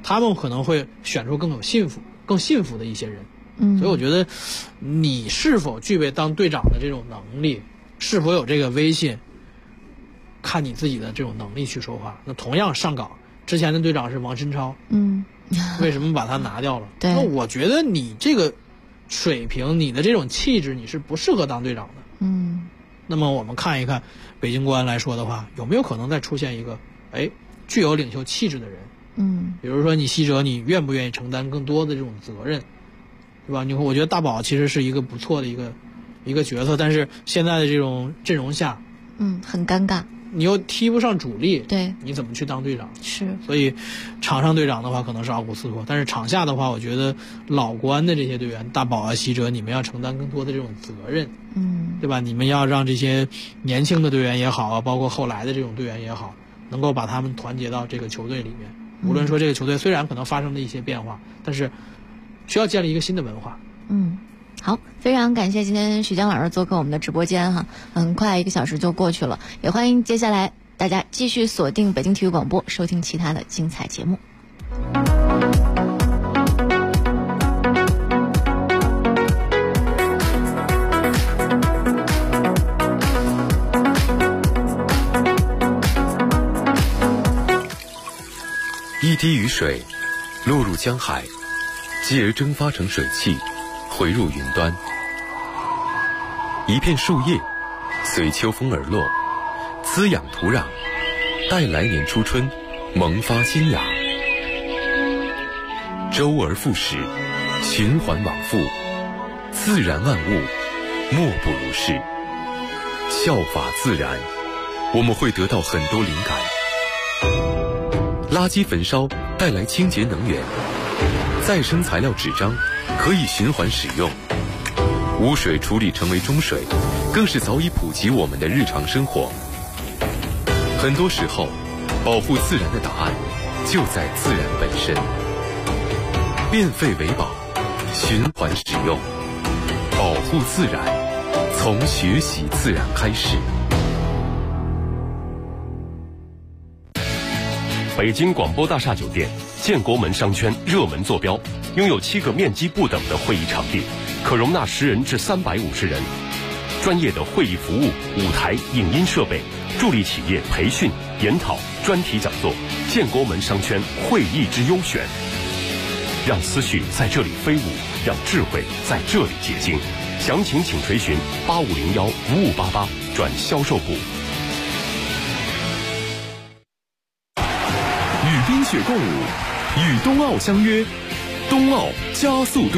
他们可能会选出更幸福的一些人。所以我觉得你是否具备当队长的这种能力，是否有这个威信，看你自己的这种能力去说话。那同样上岗之前的队长是王申超，为什么把他拿掉了？那我觉得你这个水平，你的这种气质，你是不适合当队长的。那么我们看一看北京国安来说的话，有没有可能再出现一个具有领袖气质的人？比如说你西哲，你愿不愿意承担更多的这种责任，对吧？我觉得大宝其实是一个不错的一个角色，但是现在的这种阵容下， 很尴尬。 你又踢不上主力， 对， 你怎么去当队长？ 是， 所以场上队长的话可能是奥古斯托，但是场下的话，我觉得老国安的这些队员，大宝啊、西哲，你们要承担更多的这种责任，对吧？你们要让这些年轻的队员也好啊，包括后来的这种队员也好，能够把他们团结到这个球队里面。无论说这个球队虽然可能发生了一些变化，但是需要建立一个新的文化。 好，非常感谢今天许江老师做客我们的直播间哈，很快1个小时就过去了，也欢迎接下来大家继续锁定北京体育广播，收听其他的精彩节目。 一滴雨水落入江海，继而蒸发成水汽，回入云端。一片树叶随秋风而落，滋养土壤，待来年初春萌发新芽。周而复始，循环往复，自然万物莫不如是。效法自然，我们会得到很多灵感。垃圾焚烧带来清洁能源，再生材料纸张可以循环使用，污水处理成为中水，更是早已普及我们的日常生活。很多时候，保护自然的答案就在自然本身。变废为宝，循环使用，保护自然，从学习自然开始。 北京广播大厦酒店建国门商圈热门坐标，拥有7个面积不等的会议场地，可容纳10人至350人。专业的会议服务、舞台、影音设备，助力企业培训、研讨、专题讲座。建国门商圈会议之优选，让思绪在这里飞舞，让智慧在这里结晶。详情请垂询8501-5588转销售部。 与冰雪共舞，与冬奥相约，冬奥加速度。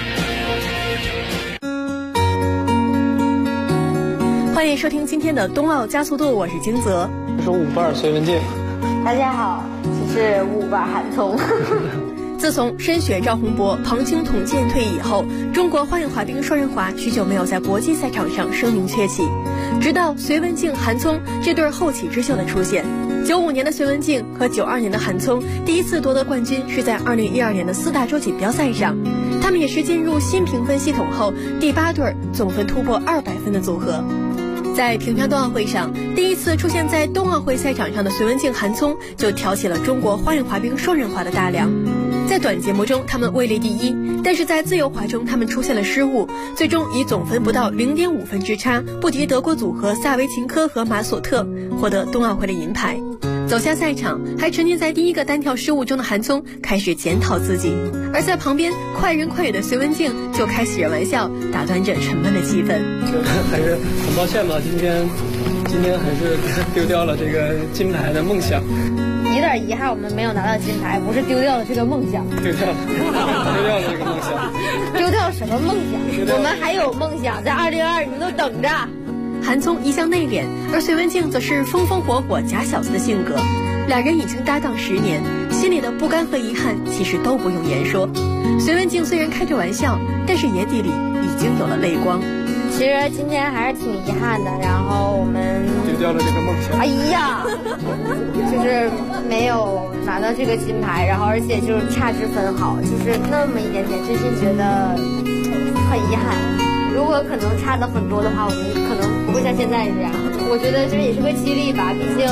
欢迎收听今天的冬奥加速度，我是金泽。 我是552隋文静。 大家好，我是552韩聪。 自从申雪、赵宏博、庞清统剑退役以后，中国花样滑冰双人滑许久没有在国际赛场上声名鹊起，直到隋文静、韩聪这对后起之秀的出现。95年的隋文静和92年的韩聪第一次夺得冠军是在2012年的4大洲锦标赛上，他们也是进入新评分系统后第8对总分突破200分的组合。在平昌冬奥会上，第一次出现在冬奥会赛场上的隋文静、韩聪就挑起了中国花样滑冰双人滑的大梁。在短节目中他们位列第一，但是在自由滑中他们出现了失误，最终以总分不到0.5分之差不敌德国组合萨维琴科和马索特，获得冬奥会的银牌。走下赛场，还沉浸在第一个单跳失误中的韩聪开始检讨自己，而在旁边快人快语的隋文静就开起了玩笑，打断着沉闷的气氛。 还是很抱歉吧，今天还是丢掉了这个金牌的梦想。 有点遗憾，我们没有拿到金牌，不是丢掉了这个梦想， 丢掉了这个梦想。 丢掉什么梦想？我们还有梦想，在2022，你们都等着。 韩聪一向内敛，而隋文静则是风风火火假小子的性格。俩人已经搭档10年，心里的不甘和遗憾其实都不用言说。隋文静虽然开着玩笑，但是眼底里已经有了泪光。 其实今天还是挺遗憾的，然后我们丢掉了这个梦想。 哎呀，就是没有拿到这个金牌，然后而且就是差之分毫，就是那么一点点，真心觉得很遗憾。如果可能差的很多的话，我们可能不会像现在这样。我觉得这也是个激励吧，毕竟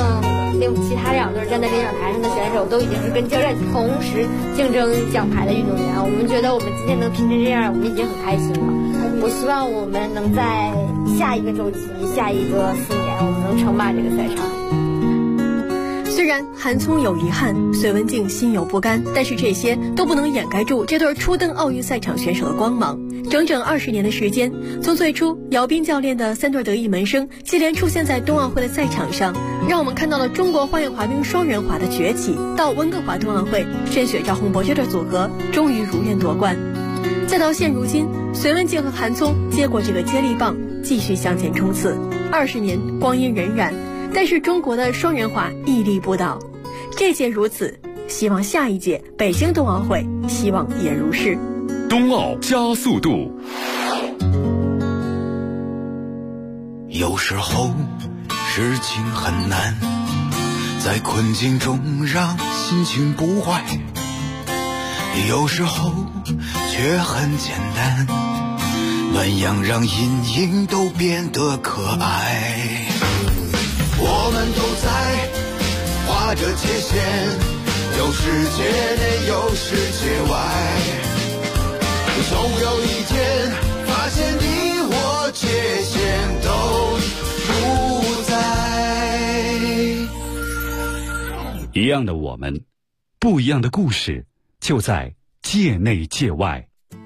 其他2对站在领奖台上的选手都已经是跟教练同时竞争奖牌的运动员。我们觉得我们今天能拼成这样，我们已经很开心了。我希望我们能在下一个周期、下一个4年，我们能称霸这个赛场。 虽然韩聪有遗憾，隋文静心有不甘，但是这些都不能掩盖住这对初登奥运赛场选手的光芒。整整20年的时间，从最初姚斌教练的3对得意门生接连出现在冬奥会的赛场上，让我们看到了中国花样滑冰双人滑的崛起，到温哥华冬奥会申雪赵宏博这对组合终于如愿夺冠，再到现如今隋文静和韩聪接过这个接力棒继续向前冲刺。20年光阴荏苒，但是中国的双人滑屹立不倒。这届如此，希望下一届北京冬奥会希望也如是。 冬奥加速度。 有时候事情很难，在困境中让心情不坏，有时候却很简单，暖阳让阴影都变得可爱。我们都在划着界限，有世界内有世界外，总有一天发现你我界限都不在。 一样的我们，不一样的故事，就在界内界外。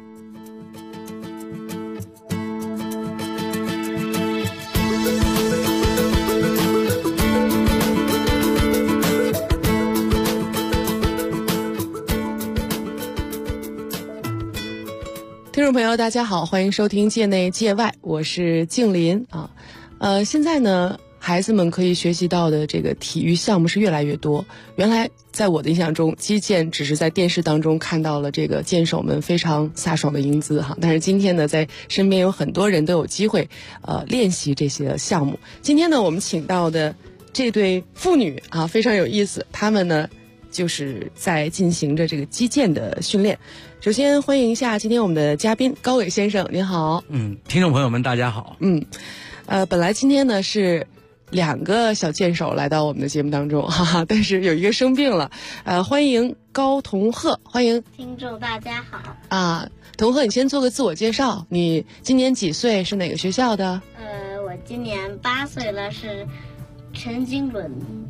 听众朋友大家好，欢迎收听界内界外，我是静林啊。现在呢孩子们可以学习到的这个体育项目是越来越多。原来在我的印象中，击剑只是在电视当中看到了这个剑手们非常飒爽的英姿哈，但是今天呢，在身边有很多人都有机会练习这些项目。今天呢，我们请到的这对父女啊非常有意思，他们呢就是在进行着这个击剑的训练。首先欢迎一下今天我们的嘉宾高伟先生，您好。 听众朋友们大家好。 本来今天呢是2个小剑手来到我们的节目当中，哈哈，但是有一个生病了。欢迎高同鹤，欢迎听众大家好。 啊，同鹤，你先做个自我介绍，你今年几岁？是哪个学校的？ 我今年8岁了，是陈经纶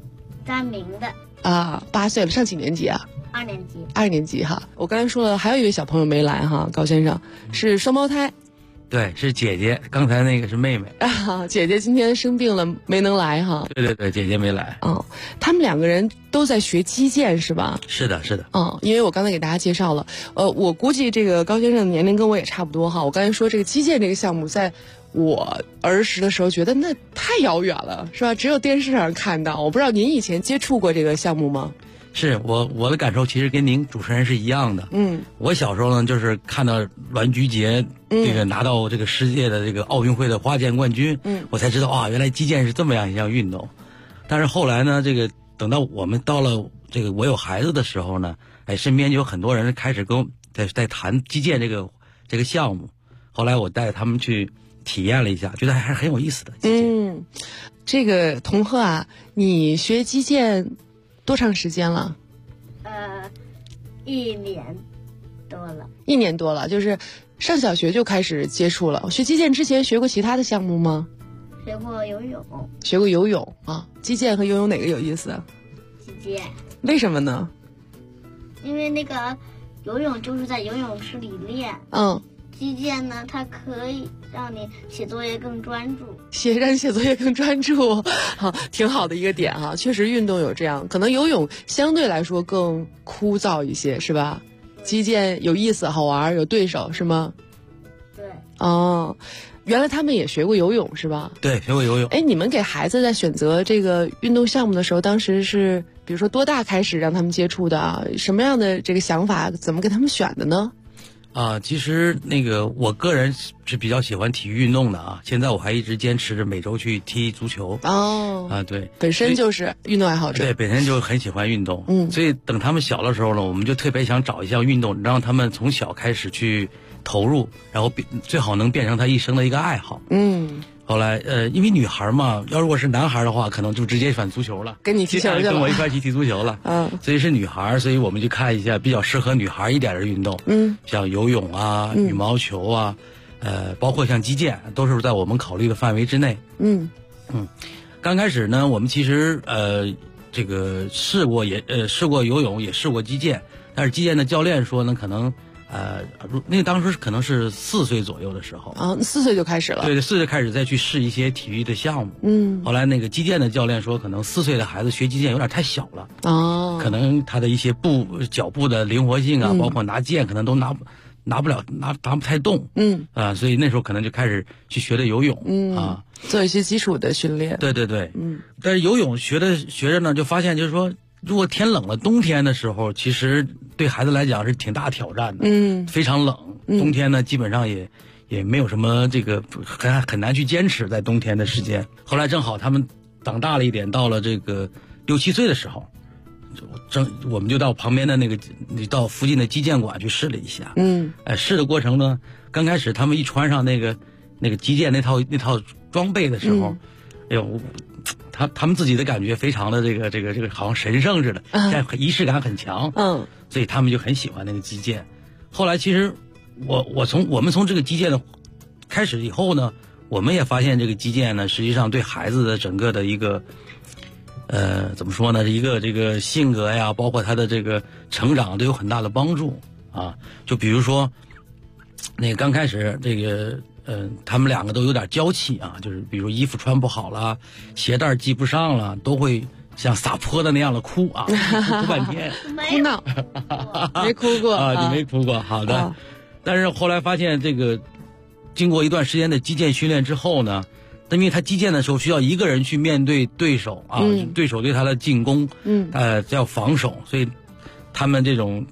3名的。 啊，8岁了，上几年级啊 ？2年级。 2年级哈。我刚才说了，还有一位小朋友没来哈，高先生是双胞胎。 对，是姐姐，刚才那个是妹妹啊。姐姐今天生病了，没能来哈。 对，姐姐没来。 他们2个人都在学击剑是吧？ 是的。 因为我刚才给大家介绍了，我估计这个高先生的年龄跟我也差不多哈。我刚才说这个击剑这个项目，在我儿时的时候觉得那太遥远了，是吧？只有电视上看到。我不知道您以前接触过这个项目吗？ 是我的感受其实跟您主持人是一样的。我小时候呢，就是看到栾菊杰这个拿到这个世界的这个奥运会的花剑冠军，我才知道啊，原来击剑是这么样一项运动。但是后来呢，这个等到我们到了这个我有孩子的时候呢，身边就有很多人开始跟我在谈击剑这个项目。后来我带他们去体验了一下，觉得还是很有意思的。 这个同鹤啊，你学击剑多长时间了 ？1年多了。 1年多了，就是上小学就开始接触了。学击剑之前学过其他的项目吗？ 学过游泳。 学过游泳啊？击剑和游泳哪个有意思？ 击剑。 为什么呢？ 因为那个游泳就是在游泳池里练。击剑呢，它可以让你写作业更专注。 让你写作业更专注，挺好的一个点哈。确实运动有这样，可能游泳相对来说更枯燥一些，是吧？击剑有意思、好玩，有对手，是吗？ 对。 原来他们也学过游泳是吧？ 对，学过游泳。 你们给孩子在选择这个运动项目的时候，当时是比如说多大开始让他们接触的啊？什么样的这个想法，怎么给他们选的呢？ 其实那个我个人是比较喜欢体育运动的啊，现在我还一直坚持着每周去踢足球。对， 本身就是运动爱好者。 对，本身就很喜欢运动。所以等他们小的时候呢，我们就特别想找一项运动，让他们从小开始去投入，然后最好能变成他一生的一个爱好。 后来因为女孩嘛，如果是男孩的话，可能就直接选足球了， 跟你踢球去了， 跟我一块去踢足球了。所以是女孩，所以我们就看一下比较适合女孩一点的运动，像游泳啊、羽毛球啊，包括像击剑，都是在我们考虑的范围之内。刚开始呢，我们其实这个试过游泳，也试过击剑，但是击剑的教练说呢，可能那当时可能是4岁左右的时候啊，4岁就开始了。 对，4岁就开始再去试一些体育的项目。后来那个击剑的教练说，可能4岁的孩子学击剑有点太小了。可能他的一些脚步的灵活性啊，包括拿剑可能都拿不太动。所以那时候可能就开始去学的游泳。 做一些基础的训练。 对。但是游泳学着呢，就发现就是说，如果天冷了，冬天的时候，其实对孩子来讲是挺大挑战的。非常冷，冬天呢基本上也没有什么这个很难去坚持在冬天的时间。后来正好他们长大了一点，到了这个6、7岁的时候，我们就到旁边的到附近的击剑馆去试了一下。试的过程呢，刚开始他们一穿上那个击剑那套装备的时候，哎呦，他们自己的感觉非常的这个好像神圣似的，仪式感很强。所以他们就很喜欢那个击剑。后来其实我们从这个击剑的开始以后呢，我们也发现这个击剑呢，实际上对孩子的整个的一个怎么说呢，一个这个性格呀，包括他的这个成长都有很大的帮助啊。就比如说那个刚开始这个他们2个都有点娇气啊，就是比如衣服穿不好了，鞋带系不上了，都会像撒泼的那样的哭啊，哭半天， 哭闹，没哭过啊，你没哭过，好的。但是后来发现这个经过一段时间的击剑训练之后呢，因为他击剑的时候需要一个人去面对对手啊，对手对他的进攻，要防守，所以他们这种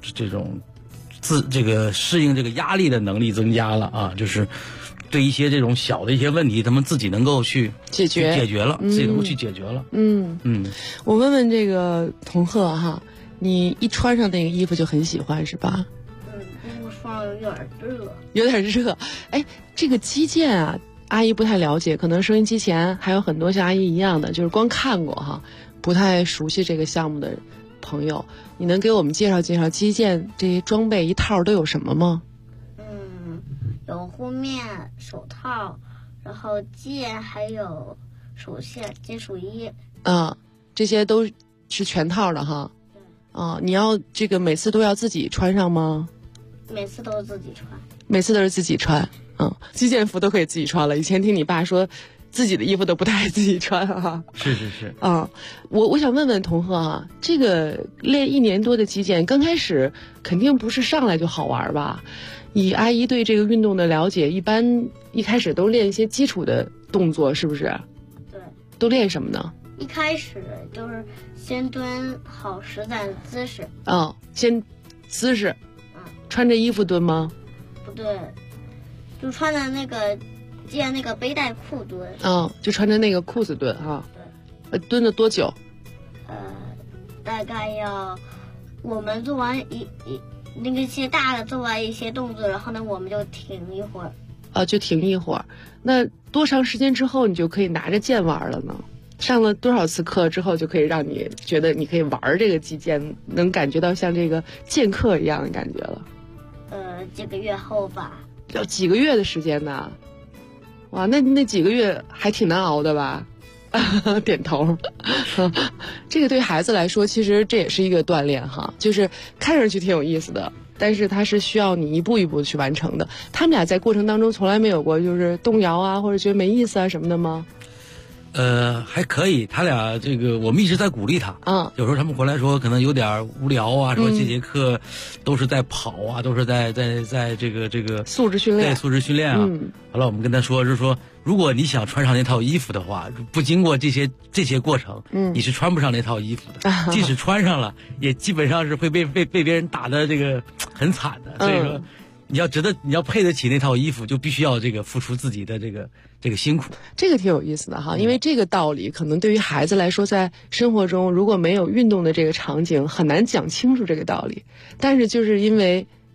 适应这个压力的能力增加了啊，就是对一些这种小的一些问题，他们自己能够去解决了，自己能够去解决了。 我问问这个童鹤哈，你一穿上那个衣服就很喜欢是吧？ 衣服穿有点热。 哎，这个击剑啊，阿姨不太了解，可能收音机前还有很多像阿姨一样的，就是光看过哈，不太熟悉这个项目的朋友，你能给我们介绍介绍击剑这些装备一套都有什么吗？ 有护面、手套，然后剑，还有手线、金属衣。 这些都是全套的哈。你要这个每次都要自己穿上吗？ 每次都是自己穿。 每次都是自己穿。击剑服都可以自己穿了。以前听你爸说，自己的衣服都不太爱自己穿哈。 是。 我想问问童鹤啊，这个练1年多的击剑，刚开始肯定不是上来就好玩吧？以阿姨对这个运动的了解，一般一开始都练一些基础的动作，是不是？ 对。 都练什么呢？ 一开始就是先蹲好实在的姿势。 先姿势。穿着衣服蹲吗？ 不对，就穿着那个那个背带裤蹲。 就穿着那个裤子蹲哈。对。蹲了多久？ 大概要我们做完那些大的做完一些动作，然后呢我们就停一会儿。 就停一会儿。那多长时间之后你就可以拿着剑玩了呢？上了多少次课之后就可以让你觉得你可以玩这个击剑，能感觉到像这个剑客一样的感觉了？ 几个月后吧。 要几个月的时间呢？哇，那几个月还挺难熬的吧？点头。这个对孩子来说，其实这也是一个锻炼哈，就是看上去挺有意思的，但是它是需要你一步一步去完成的。他们俩在过程当中从来没有过就是动摇啊，或者觉得没意思啊什么的吗？ 还可以，他俩这个我们一直在鼓励他。有时候他们回来说可能有点无聊啊，说这节课都是在跑啊，都是在这个素质训练。 对，素质训练啊。好了，我们跟他说是说，如果你想穿上那套衣服的话，不经过这些过程，你是穿不上那套衣服的。即使穿上了，也基本上是会被别人打的这个很惨的。所以说，你要配得起那套衣服，就必须要这个付出自己的这个辛苦。 这个挺有意思的哈，因为这个道理可能对于孩子来说，在生活中如果没有运动的这个场景，很难讲清楚这个道理。但是就是因为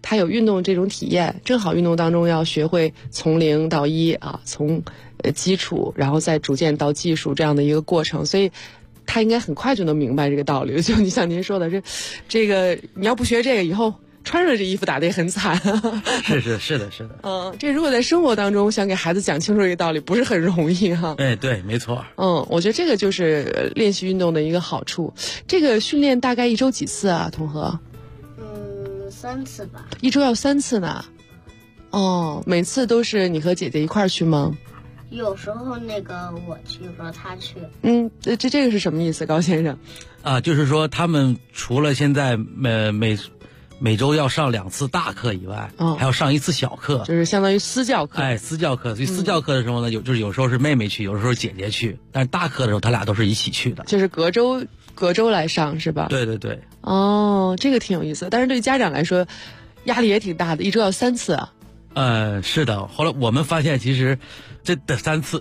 他有运动这种体验，正好运动当中要学会从0到1啊，从基础然后再逐渐到技术这样的一个过程，所以他应该很快就能明白这个道理。就你像您说的，这个你要不学这个，以后穿着这衣服打得也很惨。 是的。 这如果在生活当中想给孩子讲清楚这个道理，不是很容易哈。 哎，对，没错。 我觉得这个就是练习运动的一个好处。这个训练大概1周几次啊，同和 ？3次吧。1 周要3次呢？每次都是你和姐姐一块儿去吗？ 有时候我去，有时候他去。 这个是什么意思，高先生？ 就是说他们除了现在每周要上2次大课以外，还要上1次小课， 就是相当于私教课。 私教课。所以私教课的时候呢，有时候是妹妹去，有时候姐姐去，但是大课的时候他俩都是一起去的， 就是隔周来上是吧？ 对。 这个挺有意思，但是对家长来说压力也挺大的，1周要3次啊。 是的。后来我们发现，其实这得3次。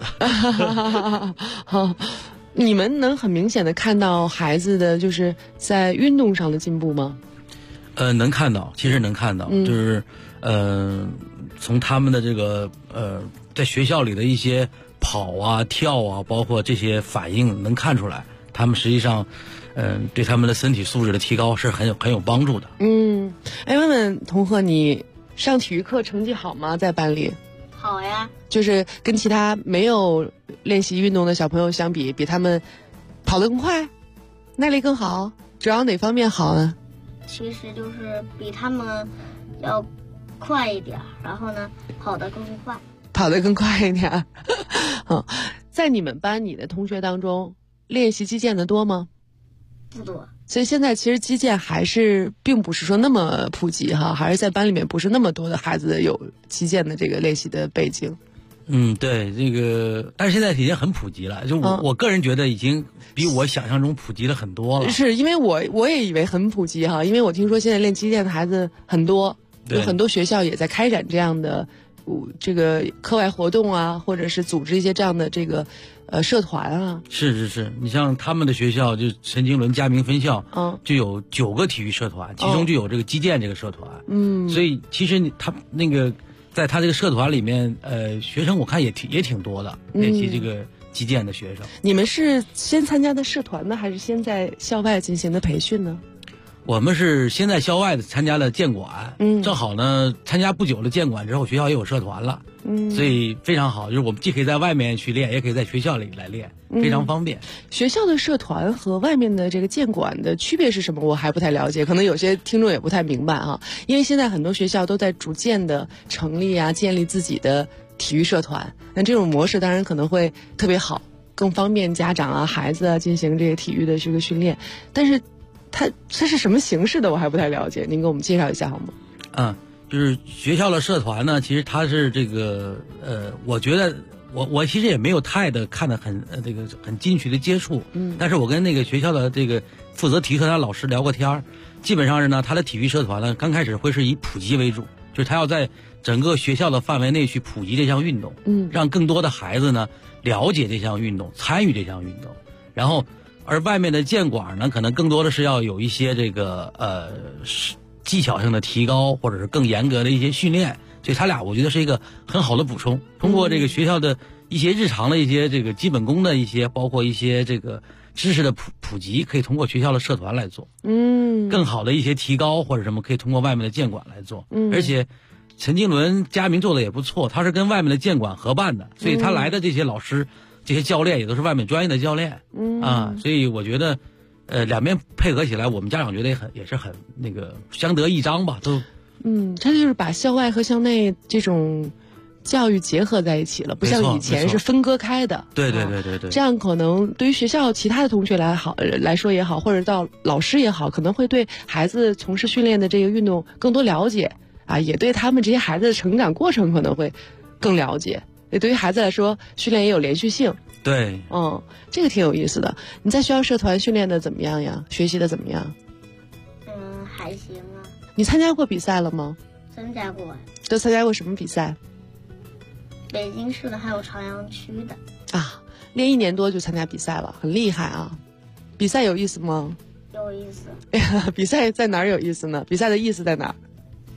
你们能很明显的看到孩子的就是在运动上的进步吗？ 能看到，其实能看到，就是从他们的这个在学校里的一些跑啊、跳啊，包括这些反应，能看出来，他们实际上对他们的身体素质的提高是很有帮助的。 问问同和，你上体育课成绩好吗？在班里？ 好呀。 就是跟其他没有练习运动的小朋友相比，比他们跑得更快，耐力更好，主要哪方面好呢？ 其实就是比他们要快一点，然后呢跑得更快一点。在你们班你的同学当中，练习击剑的多吗？ 不多。 所以现在其实击剑还是并不是说那么普及哈，还是在班里面不是那么多的孩子有击剑的这个练习的背景。 对，这个，但是现在已经很普及了，就我个人觉得已经比我想象中普及了很多了。 是因为我也以为很普及哈，因为我听说现在练击剑的孩子很多，有很多学校也在开展这样的这个课外活动啊，或者是组织一些这样的这个社团啊。 是，你像他们的学校，就陈经纶嘉明分校，就有9个体育社团，其中就有这个击剑这个社团。所以其实他那个在他这个社团里面，学生我看也挺多的，练习这个击剑的学生。 你们是先参加的社团呢，还是先在校外进行的培训呢？ 我们是先在校外的参加了剑馆，正好呢参加不久的剑馆之后，学校也有社团了，所以非常好，就是我们既可以在外面去练，也可以在学校里来练，非常方便。 学校的社团和外面的这个剑馆的区别是什么？我还不太了解，可能有些听众也不太明白啊。因为现在很多学校都在逐渐的成立啊，建立自己的体育社团，那这种模式当然可能会特别好，更方便家长啊、孩子啊进行这个体育的这个训练，但是它是什么形式的，我还不太了解，您给我们介绍一下好吗？ 就是学校的社团呢，其实它是这个我觉得我其实也没有太的看得很这个很近距离的接触，但是我跟那个学校的这个负责体育社团老师聊过天，基本上是呢，他的体育社团呢刚开始会是以普及为主，就是他要在整个学校的范围内去普及这项运动，让更多的孩子呢了解这项运动，参与这项运动，然后而外面的剑馆呢，可能更多的是要有一些这个技巧性的提高，或者是更严格的一些训练，所以他俩我觉得是一个很好的补充。通过这个学校的一些日常的一些这个基本功的一些，包括一些这个知识的普及，可以通过学校的社团来做。更好的一些提高或者什么，可以通过外面的剑馆来做。而且陈经纶嘉明做的也不错，他是跟外面的剑馆合办的，所以他来的这些老师、这些教练也都是外面专业的教练。所以我觉得两边配合起来，我们家长觉得也是很那个相得益彰吧，都。 他就是把校外和校内这种教育结合在一起了，不像以前是分割开的。 对。 这样可能对于学校其他的同学来说也好，或者到老师也好，可能会对孩子从事训练的这个运动更多了解啊，也对他们这些孩子的成长过程可能会更了解。也对于孩子来说，训练也有连续性。 对， 这个挺有意思的。你在学校社团训练的怎么样呀？学习的怎么样？ 还行啊。 你参加过比赛了吗？ 参加过。 都参加过什么比赛？ 北京市的还有朝阳区的。 练1年多就参加比赛了，很厉害啊！比赛有意思吗？ 有意思。 比赛在哪儿有意思呢？比赛的意思在哪儿？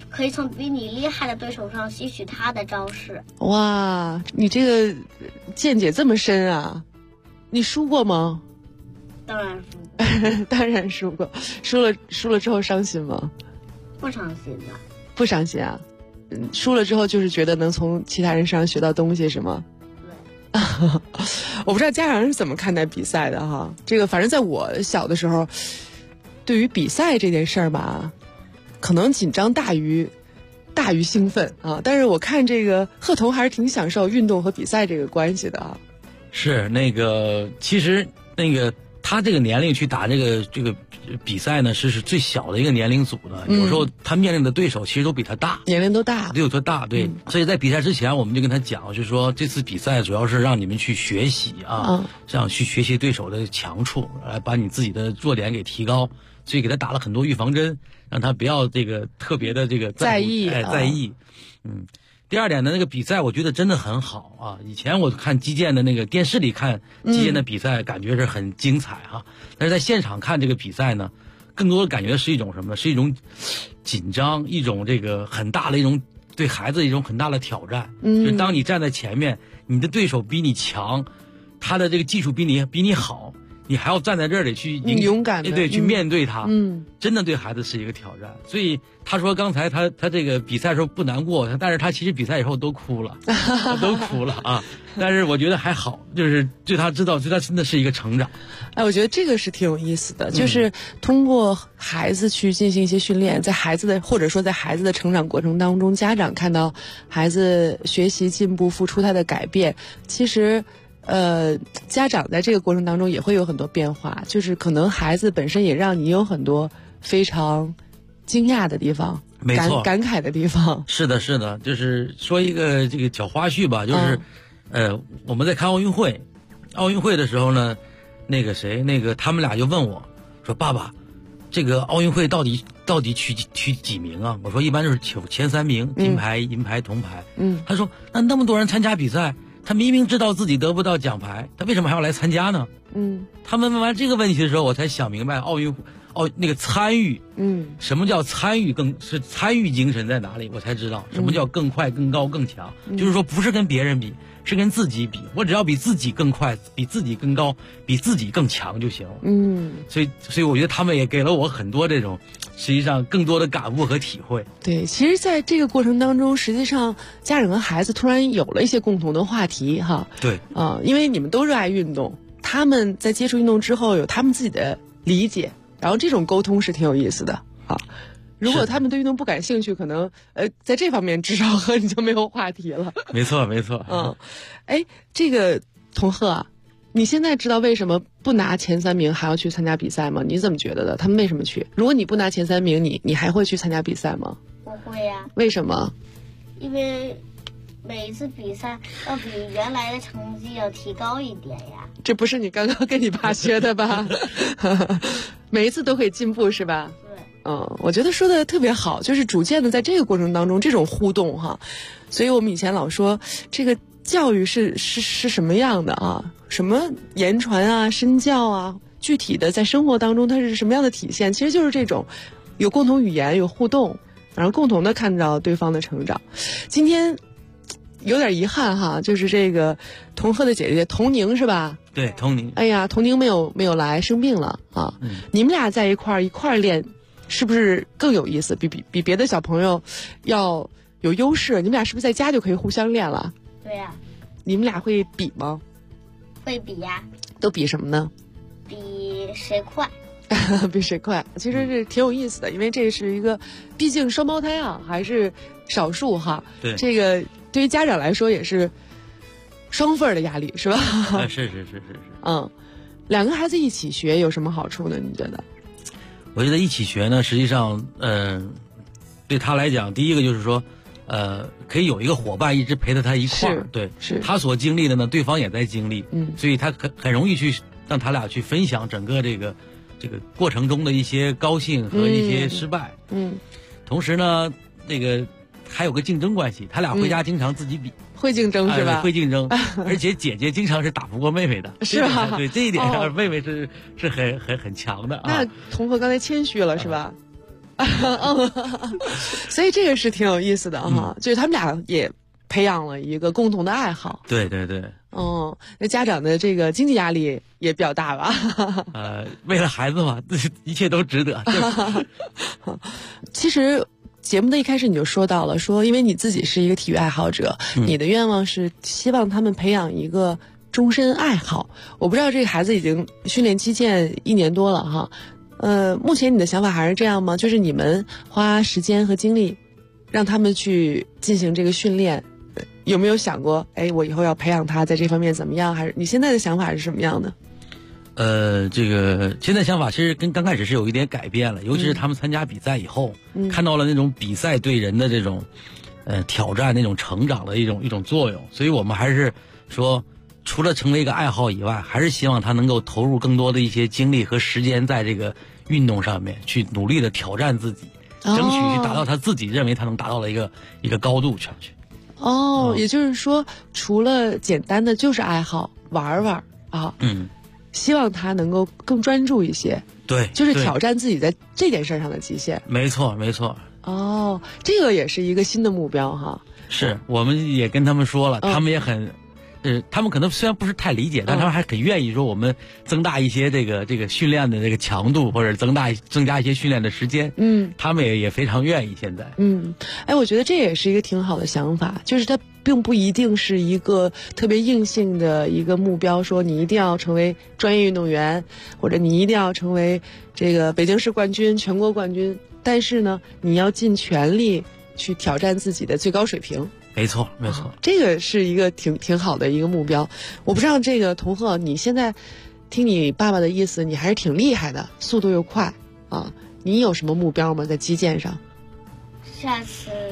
可以从比你厉害的对手上吸取他的招式。 哇，你这个见解这么深啊！你输过吗？ 当然输过。 当然输过。输了之后伤心吗？ 不伤心的。 不伤心啊？输了之后就是觉得能从其他人身上学到东西是吗？ 对。 我不知道家长是怎么看待比赛的哈。这个反正在我小的时候，对于比赛这件事儿吧，可能紧张大于兴奋啊。但是我看这个贺彤还是挺享受运动和比赛这个关系的啊。 是那个，其实那个他这个年龄去打这个比赛呢，是最小的一个年龄组的。有时候他面临的对手其实都比他大， 年龄都大， 都有多大，对。所以在比赛之前，我们就跟他讲，就是说这次比赛主要是让你们去学习啊，这样去学习对手的强处，来把你自己的弱点给提高。所以给他打了很多预防针，让他不要这个特别的这个在意。第二点呢，那个比赛我觉得真的很好啊。以前我看击剑的那个电视里看击剑的比赛，感觉是很精彩哈。但是在现场看这个比赛呢，更多的感觉是一种什么？是一种紧张，一种这个很大的一种对孩子一种很大的挑战。就是当你站在前面，你的对手比你强，他的这个技术比你好。你还要站在这里去勇敢的去面对他，真的对孩子是一个挑战。所以他说刚才他这个比赛的时候不难过，但是他其实比赛以后都哭了，都哭了啊。但是我觉得还好，就是对他真的是一个成长。 哎，我觉得这个是挺有意思的，就是通过孩子去进行一些训练，在孩子的或者说在孩子的成长过程当中，家长看到孩子学习进步，付出他的改变，其实。家长在这个过程当中也会有很多变化，就是可能孩子本身也让你有很多非常惊讶的地方， 没错， 感慨的地方。 是的，是的，就是说一个这个小花絮吧，就是，我们在看奥运会的时候呢，那个他们俩就问我说：“爸爸，这个奥运会到底取几名啊？”我说：“一般就是前3名，金牌、银牌、铜牌。”他说：“那么多人参加比赛。”他明明知道自己得不到奖牌，他为什么还要来参加呢？他们问完这个问题的时候，我才想明白那个参与，什么叫参与是参与精神在哪里？我才知道什么叫更快、更高、更强。就是说不是跟别人比，是跟自己比。我只要比自己更快，比自己更高，比自己更强就行了。所以我觉得他们也给了我很多这种实际上更多的感悟和体会。 对，其实在这个过程当中，实际上家长和孩子突然有了一些共同的话题哈。 对因为你们都热爱运动，他们在接触运动之后有他们自己的理解，然后这种沟通是挺有意思的啊。如果他们对运动不感兴趣，可能在这方面至少和你就没有话题了。 没错。 这个童贺啊，你现在知道为什么不拿前3名还要去参加比赛吗？你怎么觉得的？他们为什么去？如果你不拿前3名，你还会去参加比赛吗？ 不会呀。 为什么？ 因为每一次比赛要比原来的成绩要提高一点呀。 这不是你刚刚跟你爸学的吧？每一次都可以进步是吧？ 对。 我觉得说的特别好，就是逐渐的在这个过程当中这种互动哈，所以我们以前老说这个教育是什么样的啊？什么言传啊、身教啊，具体的在生活当中它是什么样的体现？其实就是这种有共同语言、有互动，然后共同的看到对方的成长。今天有点遗憾哈，就是这个童贺的姐姐童宁是吧？ 对，童宁。 哎呀，童宁没有来，生病了啊。你们俩在一块儿练，是不是更有意思？比别的小朋友要有优势？你们俩是不是在家就可以互相练了？ 对呀。 你们俩会比吗？ 会比呀。 都比什么呢？ 比谁快。 比谁快，其实是挺有意思的，因为这是一个，毕竟双胞胎啊，还是少数哈。 对。 这个对于家长来说也是双份的压力，是吧？ 是。 2个孩子一起学有什么好处呢？你觉得？ 我觉得一起学呢，实际上，对他来讲，第一个就是说，可以有一个伙伴一直陪着他一块儿，对， 是他所经历的呢，对方也在经历，所以他很容易去让他俩去分享整个这个过程中的一些高兴和一些失败，同时呢，那个还有个竞争关系，他俩回家经常自己比。 会竞争是吧？ 会竞争，而且姐姐经常是打不过妹妹的， 是吧？ 对这一点上，妹妹是很强的啊。 那童贺刚才谦虚了是吧？ 所以这个是挺有意思的哈，就是他们俩也培养了一个共同的爱好。 对对对。 那家长的这个经济压力也比较大吧？ 为了孩子嘛，一切都值得。 其实节目的一开始你就说到了，说因为你自己是一个体育爱好者，你的愿望是希望他们培养一个终身爱好。我不知道这个孩子已经训练击剑1年多了哈，目前你的想法还是这样吗？就是你们花时间和精力让他们去进行这个训练，有没有想过，我以后要培养他在这方面怎么样？还是你现在的想法是什么样的？ 这个现在想法其实跟刚开始是有一点改变了，尤其是他们参加比赛以后，看到了那种比赛对人的这种挑战、那种成长的一种作用，所以我们还是说，除了成为一个爱好以外，还是希望他能够投入更多的一些精力和时间在这个运动上面，去努力的挑战自己，争取去达到他自己认为他能达到的一个高度上去。 也就是说，除了简单的就是爱好玩玩啊，希望他能够更专注一些。 对， 就是挑战自己在这件事上的极限。 没错没错。 这个也是一个新的目标哈。 是，我们也跟他们说了，他们也很他们可能虽然不是太理解，但他们还很愿意说我们增大一些这个训练的这个强度，或者增加一些训练的时间。他们也非常愿意现在。 我觉得这也是一个挺好的想法，就是它并不一定是一个特别硬性的一个目标，说你一定要成为专业运动员，或者你一定要成为这个北京市冠军、全国冠军，但是呢，你要尽全力去挑战自己的最高水平。 没错没错， 这个是一个挺好的一个目标。我不知道这个童鹤，你现在听你爸爸的意思，你还是挺厉害的，速度又快啊！你有什么目标吗？在击剑上？ 下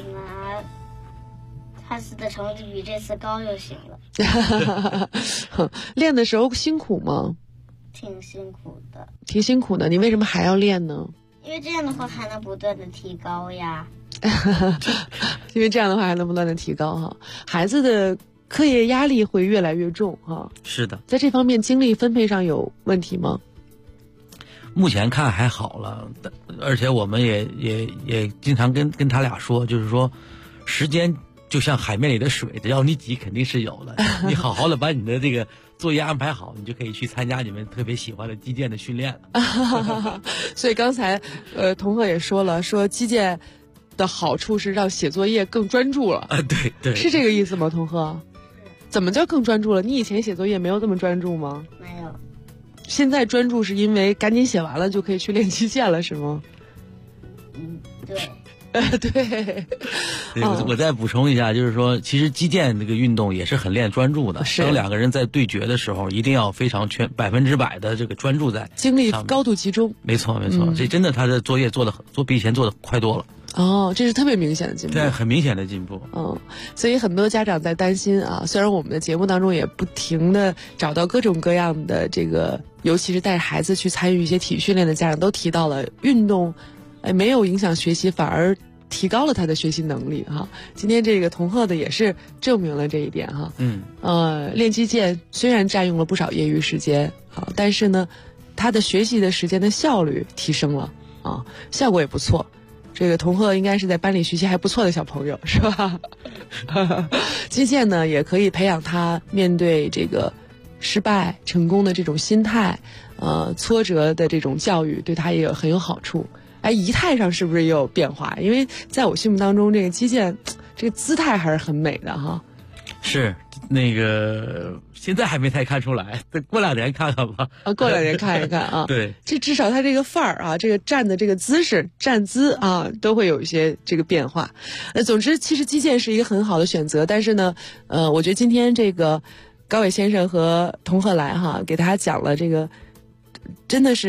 次的成绩比这次高就行了。 练的时候辛苦吗？ 挺辛苦的。 挺辛苦的，你为什么还要练呢？ 因为这样的话还能不断的提高呀。 因为这样的话还能不断的提高哈。孩子的课业压力会越来越重哈。 是的。 在这方面精力分配上有问题吗？ 目前看还好了，而且我们也经常跟他俩说，就是说时间就像海面里的水，只要你挤肯定是有的。你好好的把你的这个作业安排好，你就可以去参加你们特别喜欢的击剑的训练了。 所以刚才童鹤也说了，说击剑的好处是让写作业更专注了。 对对， 是这个意思吗？童鹤，怎么叫更专注了？你以前写作业没有这么专注吗？ 没有。 现在专注是因为赶紧写完了就可以去练击剑了，是吗？ 对。 对， 我再补充一下，就是说，其实击剑这个运动也是很练专注的。当两个人在对决的时候，一定要非常100%的这个专注在， 精力高度集中。 没错没错，这真的他的作业比以前做的快多了。 这是特别明显的进步。 对，很明显的进步。 所以很多家长在担心啊，虽然我们的节目当中也不停的找到各种各样的这个，尤其是带着孩子去参与一些体育训练的家长，都提到了运动。没有影响学习，反而提高了他的学习能力哈。今天这个童鹤的也是证明了这一点哈。练击剑虽然占用了不少业余时间啊，但是呢，他的学习的时间的效率提升了啊，效果也不错。这个童鹤应该是在班里学习还不错的小朋友，是吧？击剑呢，也可以培养他面对这个失败、成功的这种心态，挫折的这种教育，对他也很有好处。仪态上是不是也有变化？因为在我心目当中，这个击剑这个姿态还是很美的哈。 是那个现在还没太看出来，过2年看看吧。 过2年看一看啊。 对， 这至少他这个范儿啊，这个站的这个姿势、站姿啊，都会有一些这个变化。总之，其实击剑是一个很好的选择，但是呢，我觉得今天这个高伟先生和童鹤来哈，给大家讲了这个，真的是。